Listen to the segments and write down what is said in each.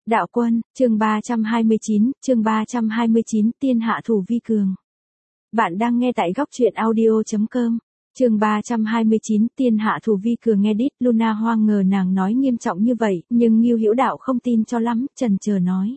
Đạo quân, chương 329, tiên hạ thủ vi cường. Bạn đang nghe tại góc truyện audio.com. Chương 329, tiên hạ thủ vi cường. Nghe đít, Luna hoang ngờ nàng nói nghiêm trọng như vậy, nhưng Ngưu Hữu Đạo không tin cho lắm, chần chờ nói.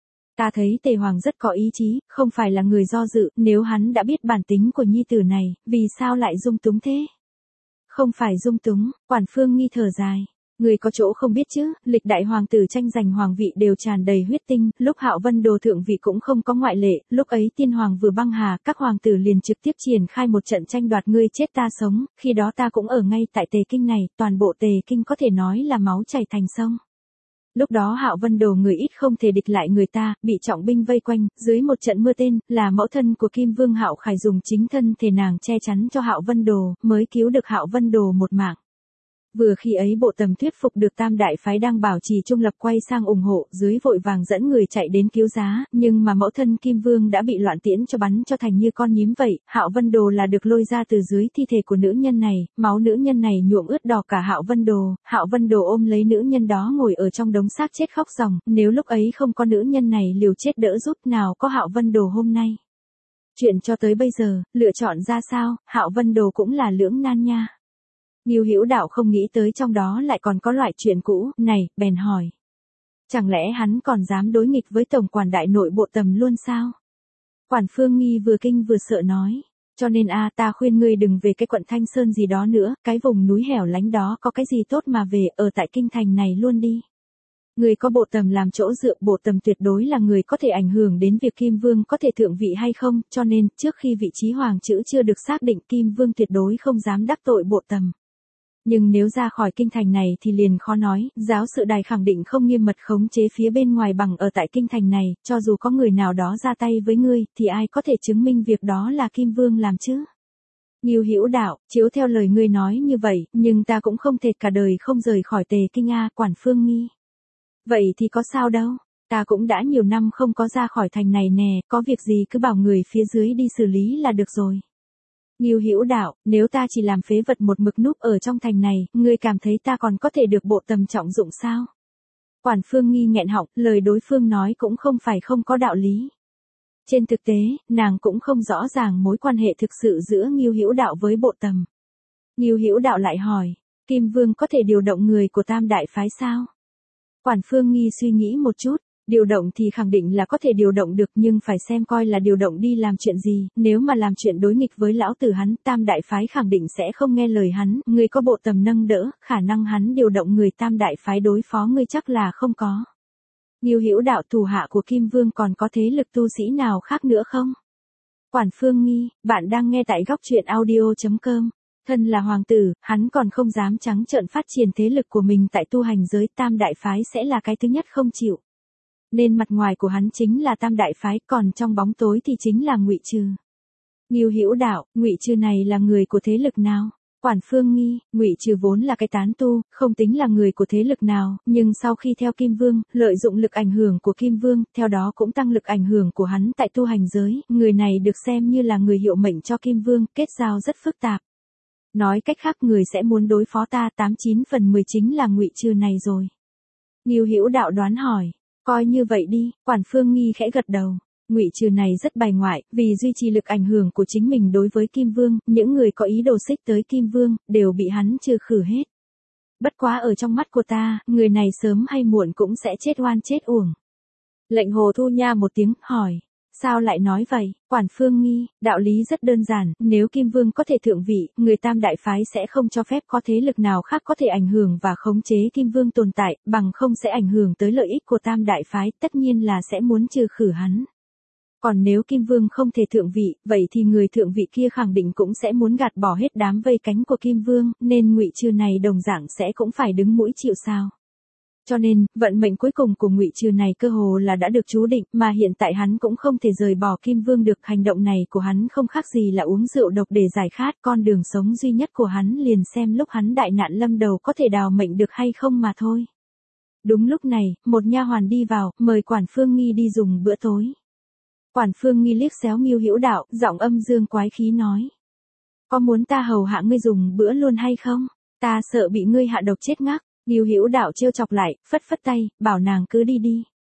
Ta thấy Tề Hoàng rất có ý chí, không phải là người do dự, nếu hắn đã biết bản tính của nhi tử này, vì sao lại dung túng thế? Không phải dung túng, Quản Phương Nghi thở dài. Người có chỗ không biết chứ, lịch đại hoàng tử tranh giành hoàng vị đều tràn đầy huyết tinh, lúc Hạo Vân Đồ thượng vị cũng không có ngoại lệ, lúc ấy tiên hoàng vừa băng hà, các hoàng tử liền trực tiếp triển khai một trận tranh đoạt ngươi chết ta sống, khi đó ta cũng ở ngay tại Tề Kinh này, toàn bộ Tề Kinh có thể nói là máu chảy thành sông. Lúc đó Hạo Vân Đồ người ít không thể địch lại người ta, bị trọng binh vây quanh, dưới một trận mưa tên, là mẫu thân của Kim Vương Hạo Khải dùng chính thân thể nàng che chắn cho Hạo Vân Đồ, mới cứu được Hạo Vân Đồ một mạng. Vừa khi ấy Bộ Tầm thuyết phục được Tam đại phái đang bảo trì trung lập quay sang ủng hộ, dưới vội vàng dẫn người chạy đến cứu giá, nhưng mà mẫu thân Kim Vương đã bị loạn tiễn cho bắn cho thành như con nhím vậy, Hạo Vân Đồ là được lôi ra từ dưới thi thể của nữ nhân này, máu nữ nhân này nhuộm ướt đỏ cả Hạo Vân Đồ ôm lấy nữ nhân đó ngồi ở trong đống xác chết khóc ròng, nếu lúc ấy không có nữ nhân này liều chết đỡ giúp nào có Hạo Vân Đồ hôm nay. Chuyện cho tới bây giờ, lựa chọn ra sao, Hạo Vân Đồ cũng là lưỡng nan nha. Ngưu Hữu Đạo không nghĩ tới trong đó lại còn có loại chuyện cũ, này, bèn hỏi. Chẳng lẽ hắn còn dám đối nghịch với tổng quản đại nội Bộ Tầm luôn sao? Quản Phương Nghi vừa kinh vừa sợ nói. Cho nên ta khuyên ngươi đừng về cái quận Thanh Sơn gì đó nữa, cái vùng núi hẻo lánh đó có cái gì tốt mà về, ở tại kinh thành này luôn đi. Người có Bộ Tầm làm chỗ dựa, Bộ Tầm tuyệt đối là người có thể ảnh hưởng đến việc Kim Vương có thể thượng vị hay không, cho nên, trước khi vị trí hoàng chữ chưa được xác định, Kim Vương tuyệt đối không dám đắc tội Bộ Tầm. Nhưng nếu ra khỏi kinh thành này thì liền khó nói, giáo sự đài khẳng định không nghiêm mật khống chế phía bên ngoài bằng ở tại kinh thành này, cho dù có người nào đó ra tay với ngươi, thì ai có thể chứng minh việc đó là Kim Vương làm chứ? Ngưu Hữu Đạo, chiếu theo lời ngươi nói như vậy, nhưng ta cũng không thể cả đời không rời khỏi Tề Kinh Quản Phương Nghi. Vậy thì có sao đâu, ta cũng đã nhiều năm không có ra khỏi thành này nè, có việc gì cứ bảo người phía dưới đi xử lý là được rồi. Ngưu Hữu Đạo, nếu ta chỉ làm phế vật một mực núp ở trong thành này, ngươi cảm thấy ta còn có thể được Bộ Tầm trọng dụng sao? Quản Phương Nghi nghẹn họng, lời đối phương nói cũng không phải không có đạo lý. Trên thực tế, nàng cũng không rõ ràng mối quan hệ thực sự giữa Ngưu Hữu Đạo với Bộ Tầm. Ngưu Hữu Đạo lại hỏi, Kim Vương có thể điều động người của Tam đại phái sao? Quản Phương Nghi suy nghĩ một chút. Điều động thì khẳng định là có thể điều động được, nhưng phải xem coi là điều động đi làm chuyện gì, nếu mà làm chuyện đối nghịch với lão tử hắn, Tam đại phái khẳng định sẽ không nghe lời hắn, người có Bộ Tầm nâng đỡ, khả năng hắn điều động người Tam đại phái đối phó ngươi chắc là không có. Ngưu Hữu Đạo, thủ hạ của Kim Vương còn có thế lực tu sĩ nào khác nữa không? Quản Phương Nghi, bạn đang nghe tại góc truyện audio.com. Thân là hoàng tử, hắn còn không dám trắng trợn phát triển thế lực của mình tại tu hành giới, Tam đại phái sẽ là cái thứ nhất không chịu. Nên mặt ngoài của hắn chính là Tam đại phái, còn trong bóng tối thì chính là Ngụy Trừ. Ngưu Hữu Đạo, Ngụy Trừ này là người của thế lực nào? Quản Phương Nghi, Ngụy Trừ vốn là cái tán tu, không tính là người của thế lực nào, nhưng sau khi theo Kim Vương, lợi dụng lực ảnh hưởng của Kim Vương, theo đó cũng tăng lực ảnh hưởng của hắn tại tu hành giới, người này được xem như là người hiệu mệnh cho Kim Vương, kết giao rất phức tạp. Nói cách khác, người sẽ muốn đối phó ta 89/10 chính là Ngụy Trừ này rồi. Ngưu Hữu Đạo đoán hỏi. Coi như vậy đi, Quản Phương Nghi khẽ gật đầu. Ngụy Trừ này rất bài ngoại, vì duy trì lực ảnh hưởng của chính mình đối với Kim Vương, những người có ý đồ xích tới Kim Vương, đều bị hắn trừ khử hết. Bất quá ở trong mắt của ta, người này sớm hay muộn cũng sẽ chết oan chết uổng. Lệnh Hồ Thu Nha một tiếng, hỏi. Sao lại nói vậy? Quản Phương Nghi, đạo lý rất đơn giản, nếu Kim Vương có thể thượng vị, người Tam đại phái sẽ không cho phép có thế lực nào khác có thể ảnh hưởng và khống chế Kim Vương tồn tại, bằng không sẽ ảnh hưởng tới lợi ích của Tam đại phái, tất nhiên là sẽ muốn trừ khử hắn. Còn nếu Kim Vương không thể thượng vị, vậy thì người thượng vị kia khẳng định cũng sẽ muốn gạt bỏ hết đám vây cánh của Kim Vương, nên Ngụy Trừ này đồng dạng sẽ cũng phải đứng mũi chịu sào. Cho nên, vận mệnh cuối cùng của Ngụy Trừ này cơ hồ là đã được chú định, mà hiện tại hắn cũng không thể rời bỏ Kim Vương được, hành động này của hắn không khác gì là uống rượu độc để giải khát, con đường sống duy nhất của hắn liền xem lúc hắn đại nạn lâm đầu có thể đào mệnh được hay không mà thôi. Đúng lúc này, một nha hoàn đi vào, mời Quản Phương Nghi đi dùng bữa tối. Quản Phương Nghi liếc xéo Ngưu Hữu Đạo, giọng âm dương quái khí nói. Có muốn ta hầu hạ ngươi dùng bữa luôn hay không? Ta sợ bị ngươi hạ độc chết ngắc. Ngưu Hữu Đạo trêu chọc lại, phất phất tay, bảo nàng cứ đi đi.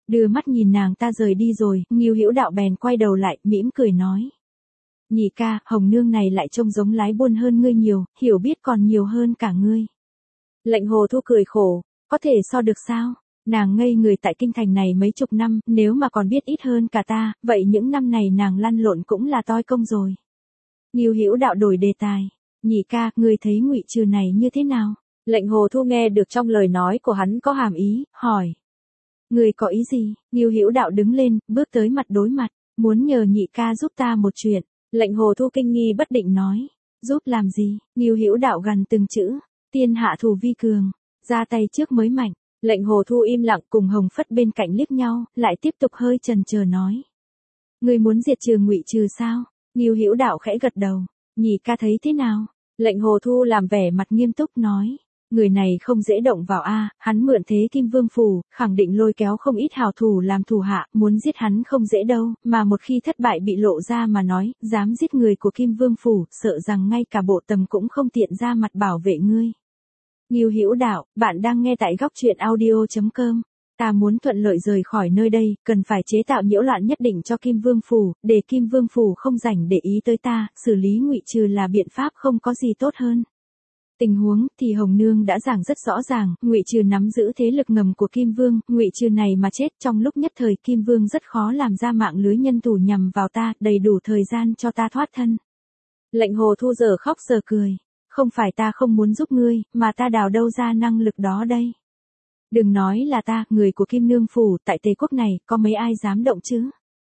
Đưa mắt nhìn nàng ta rời đi rồi, Ngưu Hữu Đạo bèn quay đầu lại, mỉm cười nói. Nhị ca, Hồng nương này lại trông giống lái buôn hơn ngươi nhiều, hiểu biết còn nhiều hơn cả ngươi. Lệnh Hồ Thu cười khổ, có thể so được sao? Nàng ngây người tại kinh thành này mấy chục năm, nếu mà còn biết ít hơn cả ta, vậy những năm này nàng lăn lộn cũng là toi công rồi. Ngưu Hữu Đạo đổi đề tài. Nhị ca, ngươi thấy Ngụy Trừ này như thế nào? Lệnh Hồ Thu nghe được trong lời nói của hắn có hàm ý, hỏi. Ngươi có ý gì? Ngưu Hữu Đạo đứng lên, bước tới mặt đối mặt, muốn nhờ nhị ca giúp ta một chuyện. Lệnh Hồ Thu kinh nghi bất định nói. Giúp làm gì? Ngưu Hữu Đạo gằn từng chữ. Tiên hạ thủ vi cường. Ra tay trước mới mạnh. Lệnh Hồ Thu im lặng cùng Hồng Phất bên cạnh liếc nhau, lại tiếp tục hơi chần chờ nói. Ngươi muốn diệt trừ Ngụy Trừ sao? Ngưu Hữu Đạo khẽ gật đầu. Nhị ca thấy thế nào? Lệnh Hồ Thu làm vẻ mặt nghiêm túc nói. Người này không dễ động vào hắn mượn thế Kim Vương Phủ, khẳng định lôi kéo không ít hào thủ làm thủ hạ, muốn giết hắn không dễ đâu, mà một khi thất bại bị lộ ra mà nói, dám giết người của Kim Vương Phủ, sợ rằng ngay cả bộ tầm cũng không tiện ra mặt bảo vệ ngươi. Ngưu Hữu Đạo, bạn đang nghe tại góc truyện audio.com. Ta muốn thuận lợi rời khỏi nơi đây, cần phải chế tạo nhiễu loạn nhất định cho Kim Vương Phủ, để Kim Vương Phủ không rảnh để ý tới ta, xử lý Ngụy Trừ là biện pháp không có gì tốt hơn. Tình huống thì Hồng Nương đã giảng rất rõ ràng, Ngụy Trừ nắm giữ thế lực ngầm của Kim Vương, Ngụy Trừ này mà chết trong lúc nhất thời Kim Vương rất khó làm ra mạng lưới nhân thủ nhằm vào ta, đầy đủ thời gian cho ta thoát thân. Lệnh Hồ Thu giờ khóc giờ cười. Không phải ta không muốn giúp ngươi, mà ta đào đâu ra năng lực đó đây. Đừng nói là ta, người của Kim Nương Phủ, tại Tề Quốc này, có mấy ai dám động chứ?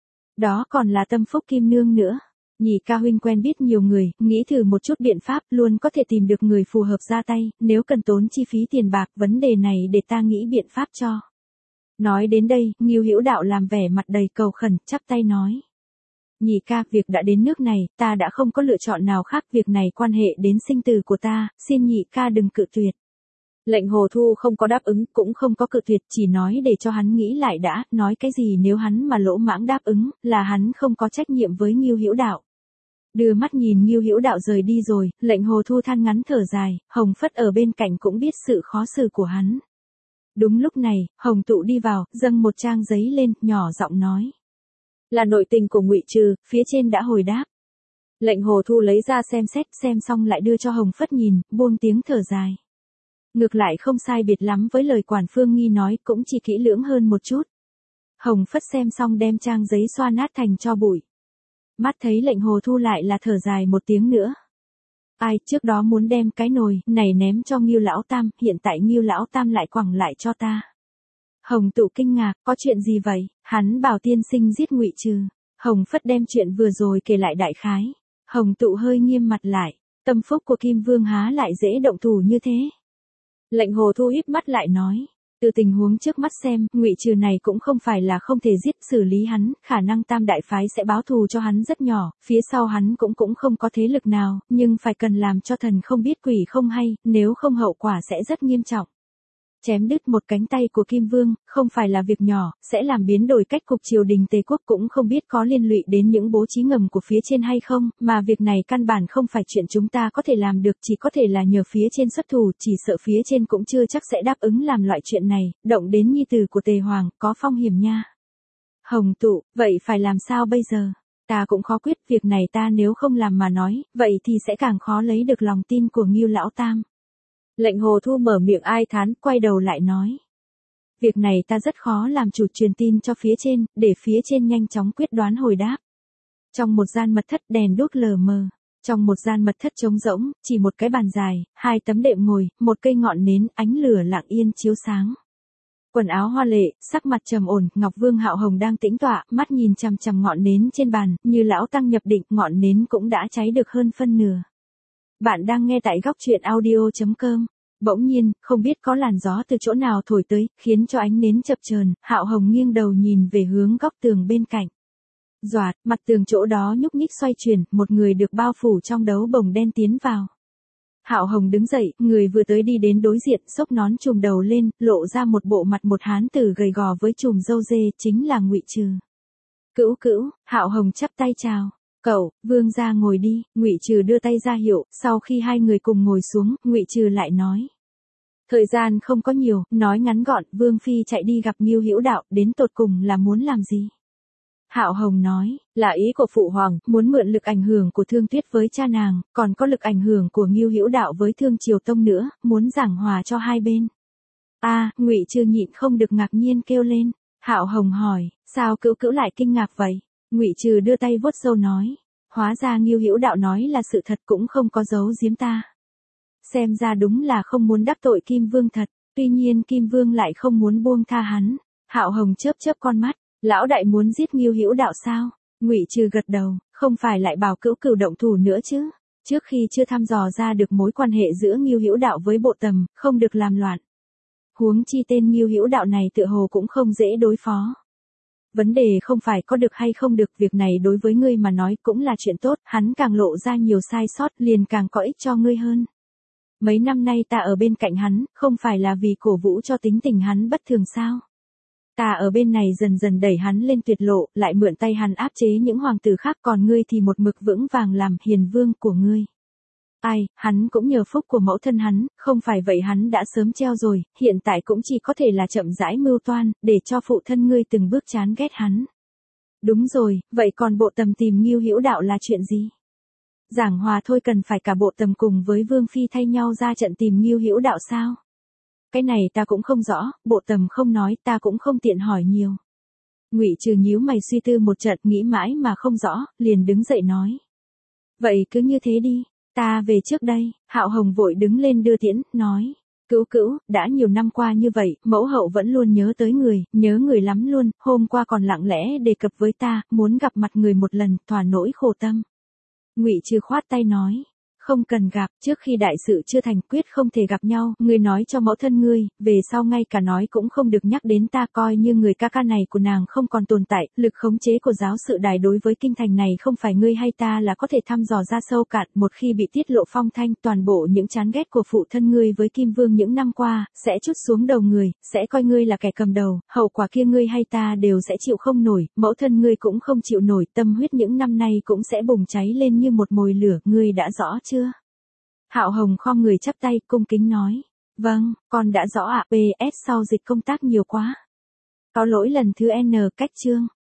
Đó còn là tâm phúc Kim Nương nữa. Nhị ca huynh quen biết nhiều người, nghĩ thử một chút biện pháp, luôn có thể tìm được người phù hợp ra tay, nếu cần tốn chi phí tiền bạc, vấn đề này để ta nghĩ biện pháp cho. Nói đến đây, Ngưu Hữu Đạo làm vẻ mặt đầy cầu khẩn, chắp tay nói. Nhị ca, việc đã đến nước này, ta đã không có lựa chọn nào khác, việc này quan hệ đến sinh tử của ta, xin nhị ca đừng cự tuyệt. Lệnh Hồ Thu không có đáp ứng, cũng không có cự tuyệt, chỉ nói để cho hắn nghĩ lại đã, nói cái gì nếu hắn mà lỗ mãng đáp ứng, là hắn không có trách nhiệm với Ngưu Hữu Đạo. Đưa mắt nhìn Ngưu Hữu Đạo rời đi rồi, Lệnh Hồ Thu than ngắn thở dài, Hồng Phất ở bên cạnh cũng biết sự khó xử của hắn. Đúng lúc này, Hồng Tụ đi vào, dâng một trang giấy lên, nhỏ giọng nói. Là nội tình của Ngụy Trừ, phía trên đã hồi đáp. Lệnh Hồ Thu lấy ra xem xong lại đưa cho Hồng Phất nhìn, buông tiếng thở dài. Ngược lại không sai biệt lắm với lời Quản Phương Nghi nói, cũng chỉ kỹ lưỡng hơn một chút. Hồng Phất xem xong đem trang giấy xoa nát thành tro bụi. Mắt thấy Lệnh Hồ Thu lại là thở dài một tiếng nữa. Ai trước đó muốn đem cái nồi này ném cho Ngưu Lão Tam, hiện tại Ngưu Lão Tam lại quẳng lại cho ta. Hồng Tụ kinh ngạc, có chuyện gì vậy? Hắn bảo tiên sinh giết Ngụy Trừ. Hồng Phất đem chuyện vừa rồi kể lại đại khái. Hồng Tụ hơi nghiêm mặt lại, tâm phúc của Kim Vương há lại dễ động thủ như thế. Lệnh Hồ Thu híp mắt lại nói, từ tình huống trước mắt xem, Ngụy Trừ này cũng không phải là không thể giết, xử lý hắn, khả năng Tam đại phái sẽ báo thù cho hắn rất nhỏ, phía sau hắn cũng không có thế lực nào, nhưng phải cần làm cho thần không biết quỷ không hay, nếu không hậu quả sẽ rất nghiêm trọng. Chém đứt một cánh tay của Kim Vương, không phải là việc nhỏ, sẽ làm biến đổi cách cục triều đình Tề Quốc, cũng không biết có liên lụy đến những bố trí ngầm của phía trên hay không, mà việc này căn bản không phải chuyện chúng ta có thể làm được, chỉ có thể là nhờ phía trên xuất thủ, chỉ sợ phía trên cũng chưa chắc sẽ đáp ứng làm loại chuyện này, động đến nhi tử của Tề Hoàng, có phong hiểm nha. Hồng Tụ, vậy phải làm sao bây giờ? Ta cũng khó quyết, việc này ta nếu không làm mà nói, vậy thì sẽ càng khó lấy được lòng tin của Ngưu Lão Tam. Lệnh Hồ Thu mở miệng ai thán, quay đầu lại nói. Việc này ta rất khó làm chủ, truyền tin cho phía trên, để phía trên nhanh chóng quyết đoán hồi đáp. Trong một gian mật thất đèn đuốc lờ mờ, trong một gian mật thất trống rỗng, chỉ một cái bàn dài, hai tấm đệm ngồi, một cây ngọn nến, ánh lửa lặng yên chiếu sáng. Quần áo hoa lệ, sắc mặt trầm ổn, Ngọc Vương Hạo Hồng đang tĩnh tọa, mắt nhìn chằm chằm ngọn nến trên bàn, như lão tăng nhập định, ngọn nến cũng đã cháy được hơn phân nửa. Bạn đang nghe tại góc truyện audio.com. Bỗng nhiên, không biết có làn gió từ chỗ nào thổi tới, khiến cho ánh nến chập chờn, Hạo Hồng nghiêng đầu nhìn về hướng góc tường bên cạnh. Doạt, mặt tường chỗ đó nhúc nhích xoay chuyển, một người được bao phủ trong đấu bồng đen tiến vào. Hạo Hồng đứng dậy, người vừa tới đi đến đối diện, xốc nón trùm đầu lên, lộ ra một bộ mặt một hán tử gầy gò với chùm râu dê, chính là Ngụy Trừ. Cữu, Hạo Hồng chắp tay chào. Cậu, Vương gia ngồi đi, Ngụy Trừ đưa tay ra hiệu, sau khi hai người cùng ngồi xuống, Ngụy Trừ lại nói. Thời gian không có nhiều, nói ngắn gọn, Vương Phi chạy đi gặp Ngưu Hữu Đạo, đến tột cùng là muốn làm gì? Hạo Hồng nói, là ý của Phụ Hoàng, muốn mượn lực ảnh hưởng của Thương Tuyết với cha nàng, còn có lực ảnh hưởng của Ngưu Hữu Đạo với Thương Triều Tông nữa, muốn giảng hòa cho hai bên. Ngụy Trừ nhịn không được ngạc nhiên kêu lên. Hạo Hồng hỏi, sao Cữu Cữu lại kinh ngạc vậy? Ngụy Trừ đưa tay vuốt râu nói, hóa ra Ngưu Hữu Đạo nói là sự thật, cũng không có giấu giếm ta. Xem ra đúng là không muốn đắc tội Kim Vương thật, tuy nhiên Kim Vương lại không muốn buông tha hắn. Hạo Hồng chớp chớp con mắt, lão đại muốn giết Ngưu Hữu Đạo sao? Ngụy Trừ gật đầu, không phải lại bảo Cữu Cửu động thủ nữa chứ? Trước khi chưa thăm dò ra được mối quan hệ giữa Ngưu Hữu Đạo với Bộ Tầm, không được làm loạn. Huống chi tên Ngưu Hữu Đạo này tựa hồ cũng không dễ đối phó. Vấn đề không phải có được hay không được, việc này đối với ngươi mà nói cũng là chuyện tốt, hắn càng lộ ra nhiều sai sót liền càng có ích cho ngươi hơn. Mấy năm nay ta ở bên cạnh hắn, không phải là vì cổ vũ cho tính tình hắn bất thường sao? Ta ở bên này dần dần đẩy hắn lên tuyệt lộ, lại mượn tay hắn áp chế những hoàng tử khác, còn ngươi thì một mực vững vàng làm hiền vương của ngươi. Hắn cũng nhờ phúc của mẫu thân hắn, không phải vậy hắn đã sớm treo rồi, hiện tại cũng chỉ có thể là chậm rãi mưu toan, để cho phụ thân ngươi từng bước chán ghét hắn. Đúng rồi, vậy còn Bộ Tầm tìm Ngưu Hữu Đạo là chuyện gì? Giảng hòa thôi, cần phải cả Bộ Tầm cùng với Vương Phi thay nhau ra trận tìm Ngưu Hữu Đạo sao? Cái này ta cũng không rõ, Bộ Tầm không nói, ta cũng không tiện hỏi nhiều. Ngụy Trừ nhíu mày suy tư một trận, nghĩ mãi mà không rõ, liền đứng dậy nói. Vậy cứ như thế đi, ta về trước đây. Hạo Hồng vội đứng lên đưa tiễn, nói. Cữu Cữu, đã nhiều năm qua như vậy, mẫu hậu vẫn luôn nhớ người lắm luôn, hôm qua còn lặng lẽ đề cập với ta, muốn gặp mặt người một lần, thỏa nỗi khổ tâm. Ngụy Trừ khoát tay nói. Không cần gặp, trước khi đại sự chưa thành, quyết không thể gặp nhau, ngươi nói cho mẫu thân ngươi, về sau ngay cả nói cũng không được nhắc đến ta, coi như người ca ca này của nàng không còn tồn tại, lực khống chế của giáo sự đài đối với kinh thành này không phải ngươi hay ta là có thể thăm dò ra sâu cạn, một khi bị tiết lộ phong thanh, toàn bộ những chán ghét của phụ thân ngươi với Kim Vương những năm qua, sẽ trút xuống đầu ngươi, sẽ coi ngươi là kẻ cầm đầu, hậu quả kia ngươi hay ta đều sẽ chịu không nổi, mẫu thân ngươi cũng không chịu nổi, tâm huyết những năm nay cũng sẽ bùng cháy lên như một mồi lửa, ngươi đã rõ chưa? Hạo Hồng khom người chắp tay, cung kính nói. Vâng, con đã rõ ạ. PS sau dịch công tác nhiều quá. Có lỗi lần thứ N cách chương.